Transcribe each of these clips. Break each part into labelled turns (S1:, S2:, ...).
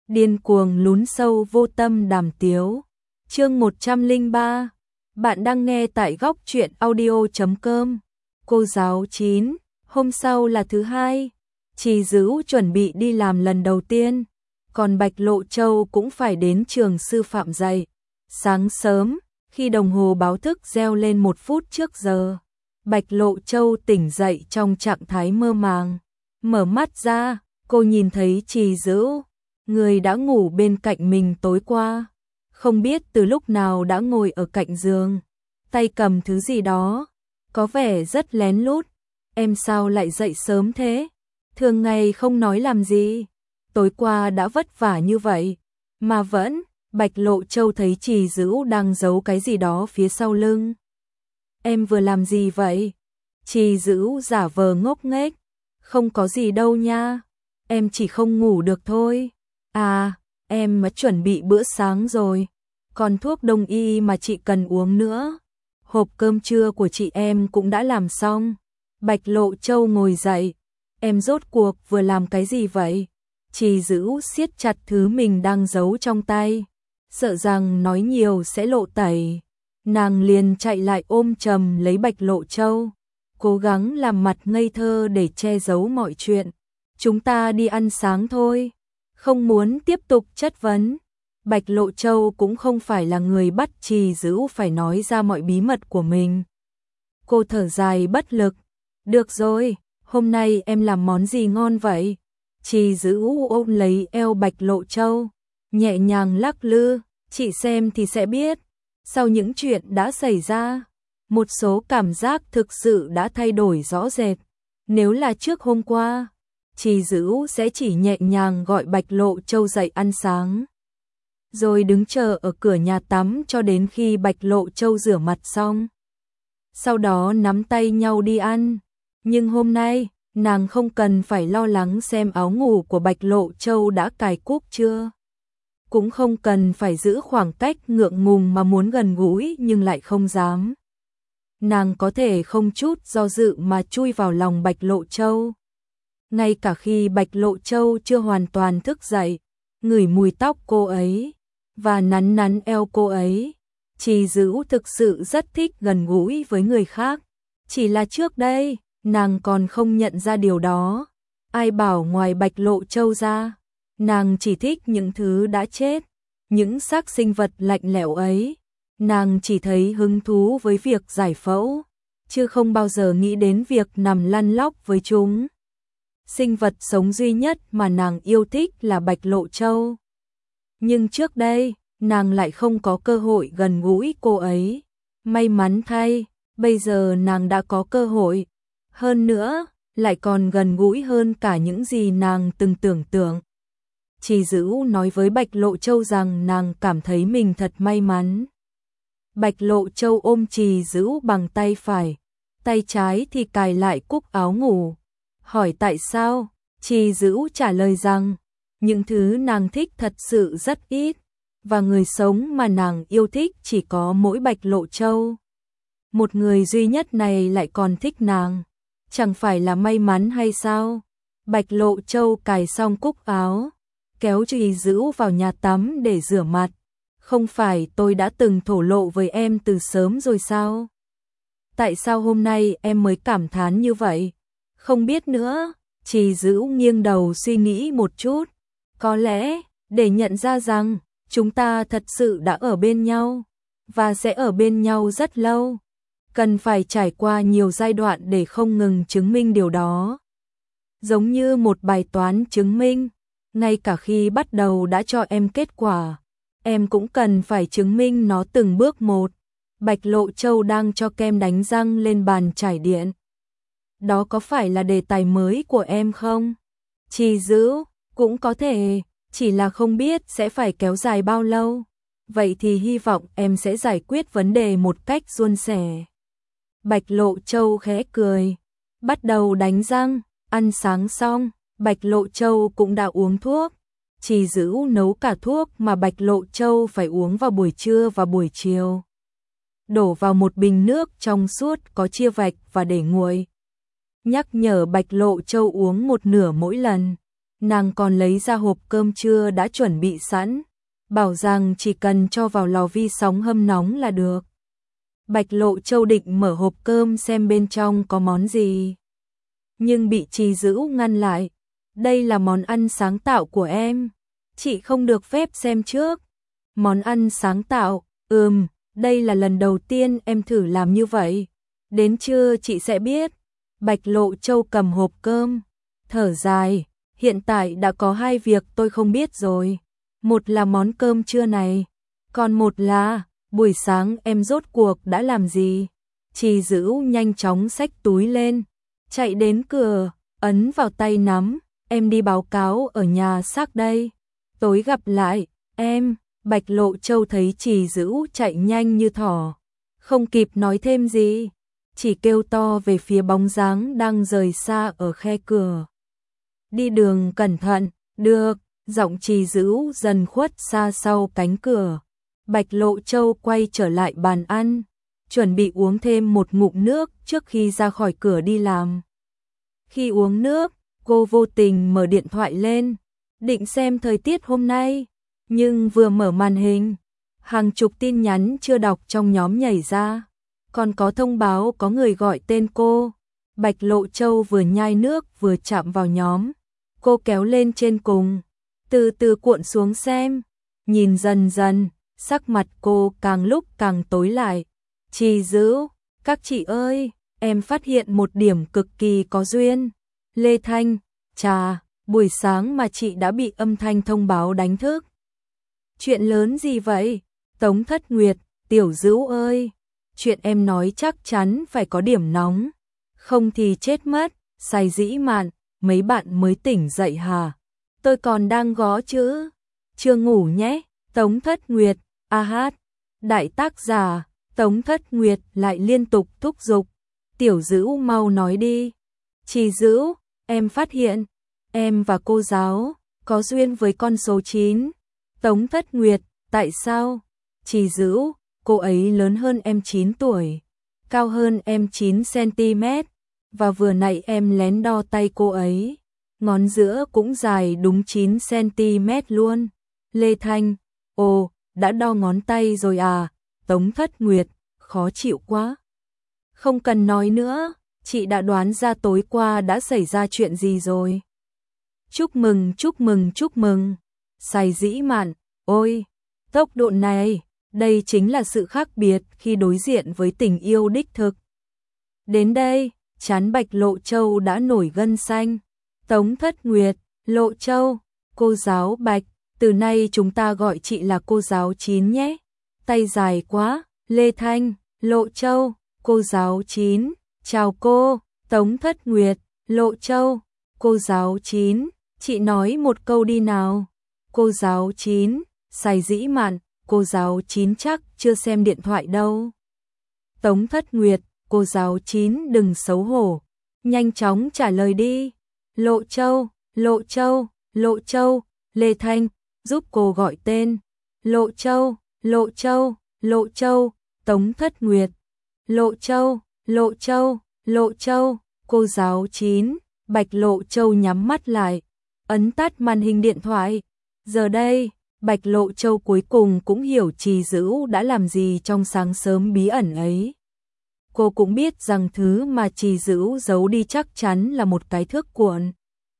S1: Điên cuồng lún sâu vô tâm đàm tiếu. Chương 103. Bạn đang nghe tại góc truyện audio.com. Cô giáo 9. Hôm sau là thứ hai. Trì Dữ chuẩn bị đi làm lần đầu tiên. Còn Bạch Lộ Châu cũng phải đến trường sư phạm dạy. Sáng sớm, khi đồng hồ báo thức reo lên 1 phút trước giờ, Bạch Lộ Châu tỉnh dậy trong trạng thái mơ màng. Mở mắt ra, cô nhìn thấy Trì Dữ, người đã ngủ bên cạnh mình tối qua. Không biết từ lúc nào đã ngồi ở cạnh giường, tay cầm thứ gì đó, có vẻ rất lén lút. Em sao lại dậy sớm thế? Thường ngày không nói làm gì, tối qua đã vất vả như vậy, mà vẫn. Bạch Lộ Châu thấy Trì Dữ đang giấu cái gì đó phía sau lưng. Em vừa làm gì vậy? Trì Dữ giả vờ ngốc nghếch. Không có gì đâu nha, em chỉ không ngủ được thôi. À, em mới chuẩn bị bữa sáng rồi, còn thuốc đông y mà chị cần uống nữa. Hộp cơm trưa của chị em cũng đã làm xong. Bạch Lộ Châu ngồi dậy. Em rốt cuộc vừa làm cái gì vậy? Trì Dữ siết chặt thứ mình đang giấu trong tay, sợ rằng nói nhiều sẽ lộ tẩy. Nàng liền chạy lại ôm chầm lấy Bạch Lộ Châu, cố gắng làm mặt ngây thơ để che giấu mọi chuyện. Chúng ta đi ăn sáng thôi. Không muốn tiếp tục chất vấn. Bạch Lộ Châu cũng không phải là người bắt Trì Dữ phải nói ra mọi bí mật của mình. Cô thở dài bất lực. Được rồi, hôm nay em làm món gì ngon vậy? Trì Dữ ôm lấy eo Bạch Lộ Châu, nhẹ nhàng lắc lư. Chị xem thì sẽ biết. Sau những chuyện đã xảy ra, một số cảm giác thực sự đã thay đổi rõ rệt. Nếu là trước hôm qua, Trì Dữ sẽ chỉ nhẹ nhàng gọi Bạch Lộ Châu dậy ăn sáng, rồi đứng chờ ở cửa nhà tắm cho đến khi Bạch Lộ Châu rửa mặt xong, sau đó nắm tay nhau đi ăn. Nhưng hôm nay, nàng không cần phải lo lắng xem áo ngủ của Bạch Lộ Châu đã cài cúc chưa, cũng không cần phải giữ khoảng cách ngượng ngùng mà muốn gần gũi nhưng lại không dám. Nàng có thể không chút do dự mà chui vào lòng Bạch Lộ Châu. Ngay cả khi Bạch Lộ Châu chưa hoàn toàn thức dậy, ngửi mùi tóc cô ấy và nắn nắn eo cô ấy, Trì Dữ thực sự rất thích gần gũi với người khác. Chỉ là trước đây, nàng còn không nhận ra điều đó. Ai bảo ngoài Bạch Lộ Châu ra, nàng chỉ thích những thứ đã chết, những xác sinh vật lạnh lẽo ấy. Nàng chỉ thấy hứng thú với việc giải phẫu, chứ không bao giờ nghĩ đến việc nằm lăn lóc với chúng. Sinh vật sống duy nhất mà nàng yêu thích là Bạch Lộ Châu. Nhưng trước đây, nàng lại không có cơ hội gần gũi cô ấy. May mắn thay, bây giờ nàng đã có cơ hội. Hơn nữa, lại còn gần gũi hơn cả những gì nàng từng tưởng tượng. Trì Dữ nói với Bạch Lộ Châu rằng nàng cảm thấy mình thật may mắn. Bạch Lộ Châu ôm Trì Dữ bằng tay phải, tay trái thì cài lại cúc áo ngủ. Hỏi tại sao, Trì Dữ trả lời rằng, những thứ nàng thích thật sự rất ít, và người sống mà nàng yêu thích chỉ có mỗi Bạch Lộ Châu. Một người duy nhất này lại còn thích nàng, chẳng phải là may mắn hay sao? Bạch Lộ Châu cài xong cúc áo, kéo Trì Dữ vào nhà tắm để rửa mặt. Không phải tôi đã từng thổ lộ với em từ sớm rồi sao? Tại sao hôm nay em mới cảm thán như vậy? Không biết nữa. Trì Dữ nghiêng đầu suy nghĩ một chút. Có lẽ, để nhận ra rằng, chúng ta thật sự đã ở bên nhau, và sẽ ở bên nhau rất lâu. Cần phải trải qua nhiều giai đoạn để không ngừng chứng minh điều đó. Giống như một bài toán chứng minh, ngay cả khi bắt đầu đã cho em kết quả, em cũng cần phải chứng minh nó từng bước một. Bạch Lộ Châu đang cho kem đánh răng lên bàn trải điện. Đó có phải là đề tài mới của em không? Trì Dữ, cũng có thể, chỉ là không biết sẽ phải kéo dài bao lâu. Vậy thì hy vọng em sẽ giải quyết vấn đề một cách suôn sẻ. Bạch Lộ Châu khẽ cười, bắt đầu đánh răng. Ăn sáng xong, Bạch Lộ Châu cũng đã uống thuốc. Trì Dữ nấu cả thuốc mà Bạch Lộ Châu phải uống vào buổi trưa và buổi chiều. Đổ vào một bình nước trong suốt có chia vạch và để nguội. Nhắc nhở Bạch Lộ Châu uống một nửa mỗi lần. Nàng còn lấy ra hộp cơm trưa đã chuẩn bị sẵn, bảo rằng chỉ cần cho vào lò vi sóng hâm nóng là được. Bạch Lộ Châu định mở hộp cơm xem bên trong có món gì, nhưng bị Trì Dữ ngăn lại. Đây là món ăn sáng tạo của em, chị không được phép xem trước. Món ăn sáng tạo? Đây là lần đầu tiên em thử làm như vậy. Đến trưa chị sẽ biết. Bạch Lộ Châu cầm hộp cơm, thở dài. Hiện tại đã có 2 việc tôi không biết rồi. Một là món cơm trưa này, còn một là buổi sáng em rốt cuộc đã làm gì. Trì Dữ nhanh chóng xách túi lên, chạy đến cửa, ấn vào tay nắm. Em đi báo cáo ở nhà xác đây. Tối gặp lại, em. Bạch Lộ Châu thấy Trì Dữ chạy nhanh như thỏ, không kịp nói thêm gì, chỉ kêu to về phía bóng dáng đang rời xa ở khe cửa. Đi đường cẩn thận. Được. Giọng Trì Dữ dần khuất xa sau cánh cửa. Bạch Lộ Châu quay trở lại bàn ăn, chuẩn bị uống thêm một ngụm nước trước khi ra khỏi cửa đi làm. Khi uống nước, cô vô tình mở điện thoại lên, định xem thời tiết hôm nay, nhưng vừa mở màn hình, hàng chục tin nhắn chưa đọc trong nhóm nhảy ra, còn có thông báo có người gọi tên cô. Bạch Lộ Châu vừa nhai nước vừa chạm vào nhóm, cô kéo lên trên cùng, từ từ cuộn xuống xem, nhìn dần dần, sắc mặt cô càng lúc càng tối lại. Trì Dữ, các chị ơi, em phát hiện một điểm cực kỳ có duyên. Lê Thanh, chà, buổi sáng mà chị đã bị âm thanh thông báo đánh thức. Chuyện lớn gì vậy? Tống Thất Nguyệt, Tiểu Dữ ơi, chuyện em nói chắc chắn phải có điểm nóng, không thì chết mất. Say dĩ mạn, mấy bạn mới tỉnh dậy hả? Tôi còn đang gõ chữ, chưa ngủ nhé. Tống Thất Nguyệt, hát. Đại tác giả, Tống Thất Nguyệt lại liên tục thúc giục. Tiểu Dữ mau nói đi. Trì Dữ, em phát hiện, em và cô giáo có duyên với con số 9. Tống Thất Nguyệt, tại sao? Trì Dữ, cô ấy lớn hơn em 9 tuổi, cao hơn em 9 cm, và vừa nãy em lén đo tay cô ấy, ngón giữa cũng dài đúng 9 cm luôn. Lê Thanh, ồ, đã đo ngón tay rồi à? Tống Thất Nguyệt, khó chịu quá. Không cần nói nữa, chị đã đoán ra tối qua đã xảy ra chuyện gì rồi. Chúc mừng, chúc mừng, chúc mừng. Say dĩ mạn, ôi, tốc độ này, đây chính là sự khác biệt khi đối diện với tình yêu đích thực. Đến đây, trán Bạch Lộ Châu đã nổi gân xanh. Tống Thất Nguyệt, Lộ Châu, cô giáo Bạch, từ nay chúng ta gọi chị là cô giáo 9 nhé. Tay dài quá. Lê Thanh, Lộ Châu, cô giáo 9, chào cô. Tống Thất Nguyệt, Lộ Châu, cô giáo 9, chị nói một câu đi nào. Cô giáo 9, say dĩ mạn, cô giáo 9 chắc chưa xem điện thoại đâu. Tống Thất Nguyệt, cô giáo 9 đừng xấu hổ, nhanh chóng trả lời đi. Lộ Châu, Lộ Châu, Lộ Châu. Lê Thanh, giúp cô gọi tên. Lộ Châu, Lộ Châu, Lộ Châu. Tống Thất Nguyệt, Lộ Châu, Lộ Châu, Lộ Châu, cô giáo 9. Bạch Lộ Châu nhắm mắt lại, ấn tắt màn hình điện thoại. Giờ đây, Bạch Lộ Châu cuối cùng cũng hiểu Trì Dữ đã làm gì trong sáng sớm bí ẩn ấy. Cô cũng biết rằng thứ mà Trì Dữ giấu đi chắc chắn là một cái thước cuộn.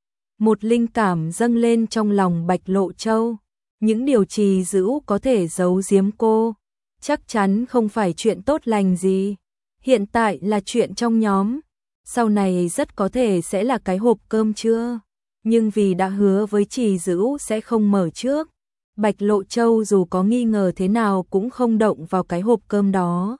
S1: Một linh cảm dâng lên trong lòng Bạch Lộ Châu. Những điều Trì Dữ có thể giấu giếm cô, chắc chắn không phải chuyện tốt lành gì. Hiện tại là chuyện trong nhóm, sau này rất có thể sẽ là cái hộp cơm trưa. Nhưng vì đã hứa với Trì Dữ sẽ không mở trước, Bạch Lộ Châu dù có nghi ngờ thế nào cũng không động vào cái hộp cơm đó.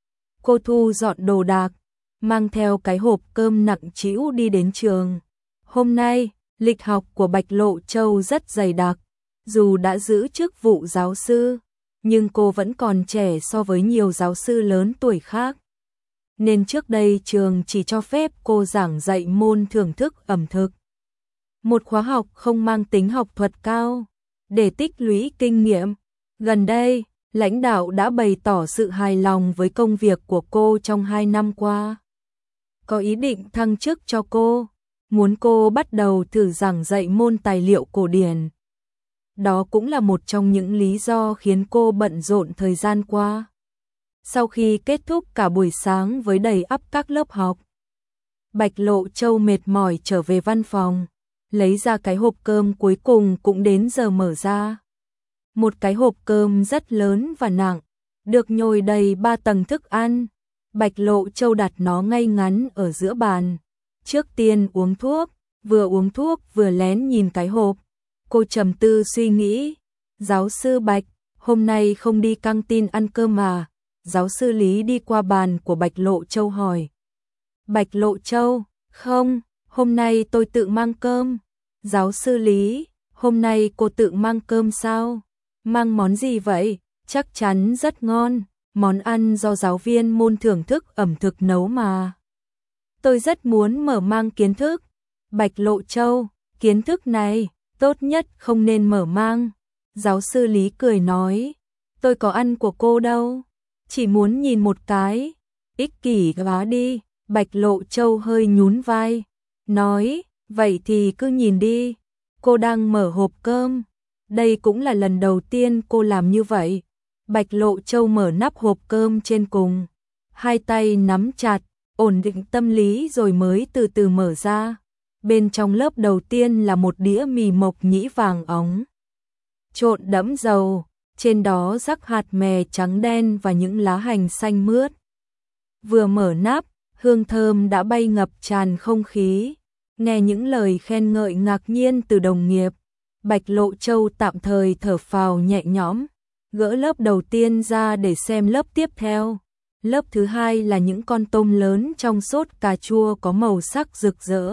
S1: Cô thu dọn đồ đạc, mang theo cái hộp cơm nặng trĩu đi đến trường. Hôm nay, lịch học của Bạch Lộ Châu rất dày đặc. Dù đã giữ chức vụ giáo sư, nhưng cô vẫn còn trẻ so với nhiều giáo sư lớn tuổi khác. Nên trước đây trường chỉ cho phép cô giảng dạy môn thưởng thức ẩm thực. Một khóa học không mang tính học thuật cao, để tích lũy kinh nghiệm. Gần đây, lãnh đạo đã bày tỏ sự hài lòng với công việc của cô trong 2 năm qua. Có ý định thăng chức cho cô. muốn cô bắt đầu thử giảng dạy môn tài liệu cổ điển. Đó cũng là một trong những lý do khiến cô bận rộn thời gian qua. Sau khi kết thúc cả buổi sáng với đầy ắp các lớp học, Bạch Lộ Châu mệt mỏi trở về văn phòng, lấy ra cái hộp cơm cuối cùng cũng đến giờ mở ra. Một cái hộp cơm rất lớn và nặng, được nhồi đầy 3 tầng thức ăn. Bạch Lộ Châu đặt nó ngay ngắn ở giữa bàn. Trước tiên uống thuốc, vừa uống thuốc vừa lén nhìn cái hộp. Cô trầm tư suy nghĩ. Giáo sư Bạch, hôm nay không đi căng tin ăn cơm mà? Giáo sư Lý đi qua bàn của Bạch Lộ Châu hỏi. Bạch Lộ Châu, không, hôm nay tôi tự mang cơm. Giáo sư Lý, hôm nay cô tự mang cơm sao? Mang món gì vậy? Chắc chắn rất ngon, món ăn do giáo viên môn thưởng thức ẩm thực nấu mà. Tôi rất muốn mở mang kiến thức. Bạch Lộ Châu, kiến thức này, tốt nhất không nên mở mang. Giáo sư Lý cười nói, tôi có ăn của cô đâu, chỉ muốn nhìn một cái. Ích kỷ quá đi. Bạch Lộ Châu hơi nhún vai, nói, vậy thì cứ nhìn đi. Cô đang mở hộp cơm. Đây cũng là lần đầu tiên cô làm như vậy. Bạch Lộ Châu mở nắp hộp cơm trên cùng, hai tay nắm chặt, ổn định tâm lý rồi mới từ từ mở ra. Bên trong lớp đầu tiên là một đĩa mì mộc nhĩ vàng óng, trộn đẫm dầu, trên đó rắc hạt mè trắng đen và những lá hành xanh mướt. Vừa mở nắp, hương thơm đã bay ngập tràn không khí. Nghe những lời khen ngợi ngạc nhiên từ đồng nghiệp, Bạch Lộ Châu tạm thời thở phào nhẹ nhõm, gỡ lớp đầu tiên ra để xem lớp tiếp theo. Lớp thứ hai là những con tôm lớn trong sốt cà chua có màu sắc rực rỡ.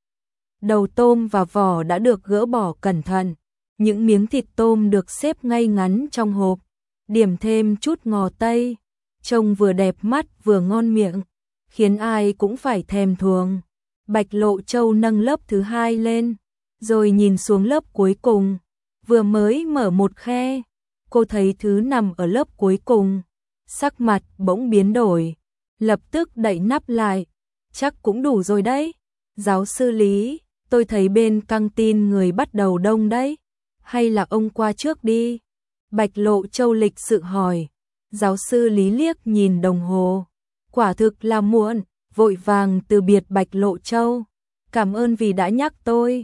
S1: Đầu tôm và vỏ đã được gỡ bỏ cẩn thận, những miếng thịt tôm được xếp ngay ngắn trong hộp, điểm thêm chút ngò tây, trông vừa đẹp mắt vừa ngon miệng, khiến ai cũng phải thèm thuồng. Bạch Lộ Châu nâng lớp thứ hai lên, rồi nhìn xuống lớp cuối cùng, vừa mới mở một khe, cô thấy thứ nằm ở lớp cuối cùng, sắc mặt bỗng biến đổi, lập tức đậy nắp lại, chắc cũng đủ rồi đấy. Giáo sư Lý, tôi thấy bên căng tin người bắt đầu đông đấy, hay là ông qua trước đi? Bạch Lộ Châu lịch sự hỏi. Giáo sư Lý liếc nhìn đồng hồ, quả thực là muộn, vội vàng từ biệt Bạch Lộ Châu. Cảm ơn vì đã nhắc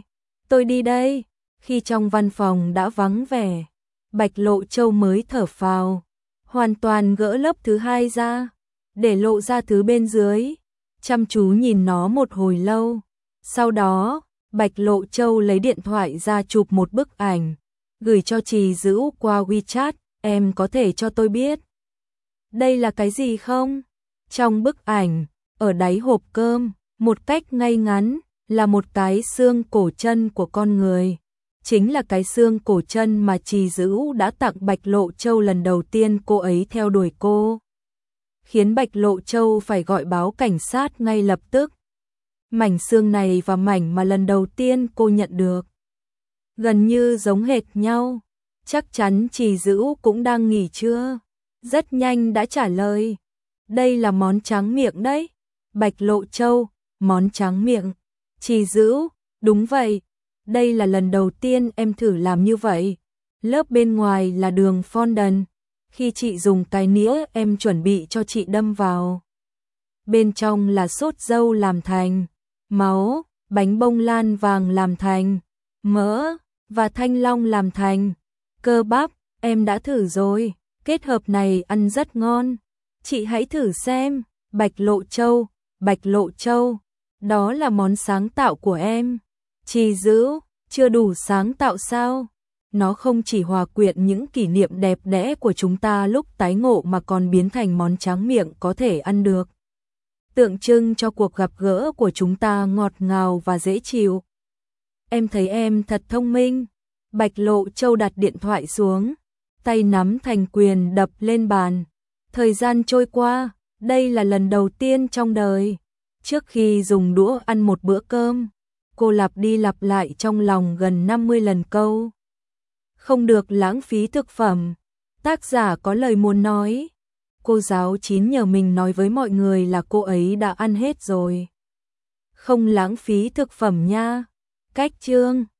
S1: tôi đi đây. Khi trong văn phòng đã vắng vẻ, Bạch Lộ Châu mới thở phào, hoàn toàn gỡ lớp thứ hai ra, để lộ ra thứ bên dưới, chăm chú nhìn nó một hồi lâu. Sau đó, Bạch Lộ Châu lấy điện thoại ra chụp một bức ảnh, gửi cho Trì Dữ qua WeChat, em có thể cho tôi biết đây là cái gì không? Trong bức ảnh, ở đáy hộp cơm, một cách ngay ngắn, là một cái xương cổ chân của con người. Chính là cái xương cổ chân mà Trì Dữ đã tặng Bạch Lộ Châu lần đầu tiên cô ấy theo đuổi cô, khiến Bạch Lộ Châu phải gọi báo cảnh sát ngay lập tức. Mảnh xương này và mảnh mà lần đầu tiên cô nhận được gần như giống hệt nhau. Chắc chắn Trì Dữ cũng đang nghỉ trưa, rất nhanh đã trả lời. Đây là món tráng miệng đấy. Bạch Lộ Châu, món tráng miệng. Trì Dữ, đúng vậy. Đây là lần đầu tiên em thử làm như vậy. Lớp bên ngoài là đường fondant. Khi chị dùng cái nĩa em chuẩn bị cho chị đâm vào. Bên trong là sốt dâu làm thành, máu, bánh bông lan vàng làm thành, mỡ, và thanh long làm thành, cơ bắp. Em đã thử rồi, kết hợp này ăn rất ngon. Chị hãy thử xem. Bạch Lộ Châu, Bạch Lộ Châu, đó là món sáng tạo của em. Trì Dữ, chưa đủ sáng tạo sao? Nó không chỉ hòa quyện những kỷ niệm đẹp đẽ của chúng ta lúc tái ngộ mà còn biến thành món tráng miệng có thể ăn được, tượng trưng cho cuộc gặp gỡ của chúng ta ngọt ngào và dễ chịu. Em thấy em thật thông minh. Bạch Lộ Châu đặt điện thoại xuống, tay nắm thành quyền đập lên bàn. Thời gian trôi qua, đây là lần đầu tiên trong đời, trước khi dùng đũa ăn một bữa cơm, cô lặp đi lặp lại trong lòng gần 50 lần câu không được lãng phí thực phẩm. Tác giả có lời muốn nói. Cô giáo Chín nhờ mình nói với mọi người là cô ấy đã ăn hết rồi. không lãng phí thực phẩm nha. Cách chương